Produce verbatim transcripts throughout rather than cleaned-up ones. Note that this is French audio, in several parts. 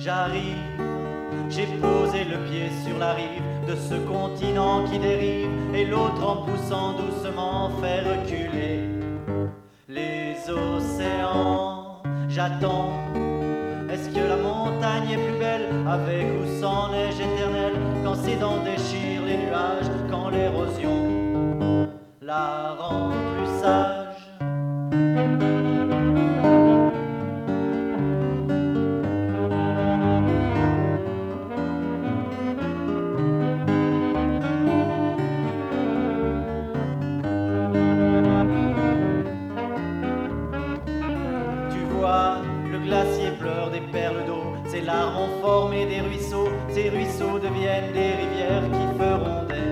j'arrive. J'ai posé le pied sur la rive de ce continent qui dérive, et l'autre en poussant doucement fait reculer les océans. J'attends. Est-ce que la montagne est plus belle avec ou sans neige éternelle, quand ses dents déchirent les nuages, quand l'érosion la rend plus sage? Le glacier pleure des perles d'eau, ses larmes ont formé des ruisseaux, ces ruisseaux deviennent des rivières qui feront des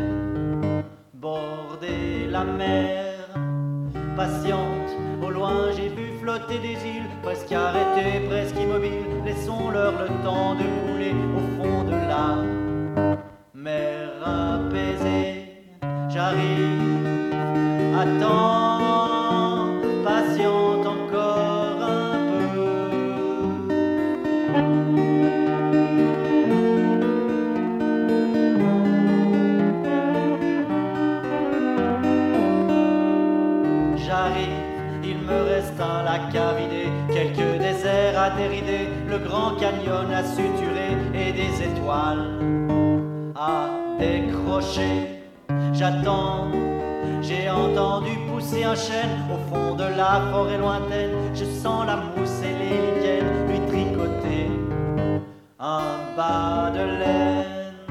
border la mer. Patiente, au loin j'ai vu flotter des îles, presque arrêtées, presque immobiles, laissons-leur le temps de couler au fond de la mer apaisée. J'arrive, attends, patiente encore un peu. J'arrive, il me reste un lac à vider, quelques déserts à dérider, le grand canyon à suturer et des étoiles à décrocher. J'attends, j'ai entendu pousser un chêne au fond de la forêt lointaine, je sens la mousse et les lichens lui tricoter un bas de laine.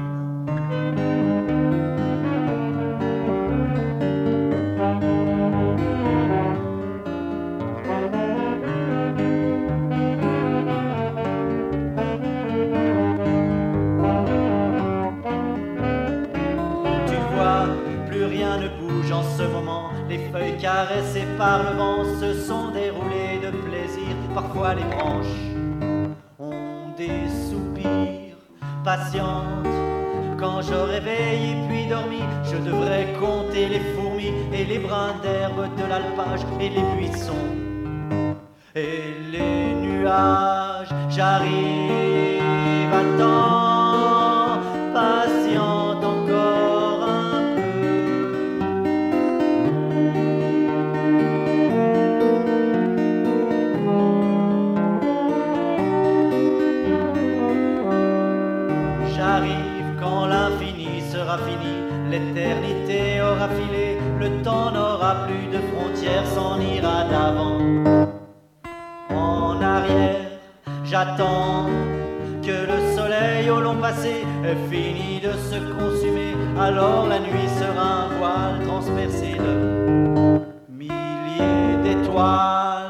Plus rien ne bouge en ce moment, les feuilles caressées par le vent se sont déroulées de plaisir. Parfois les branches ont des soupirs. Patiente, quand j'aurai veillé puis dormi, je devrais compter les fourmis et les brins d'herbe de l'alpage et les buissons et les nuages. J'arrive à temps, patiente encore un peu. J'arrive quand l'infini sera fini, l'éternité aura filé, le temps n'aura plus de frontières, s'en ira d'avant en arrière. J'attends que le soleil au long passé ait fini de se consumer, alors la nuit sera un voile transpercé de milliers d'étoiles.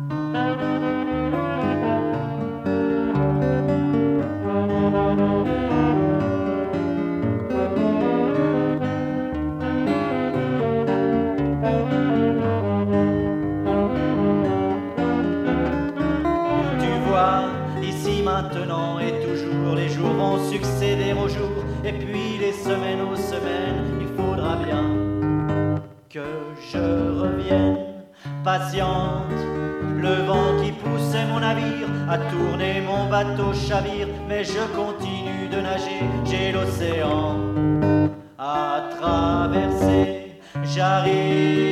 Ici maintenant et toujours, les jours vont succéder aux jours, et puis les semaines aux semaines. Il faudra bien que je revienne. Patiente, le vent qui poussait mon navire a tourné, mon bateau chavire, mais je continue de nager, j'ai l'océan à traverser. J'arrive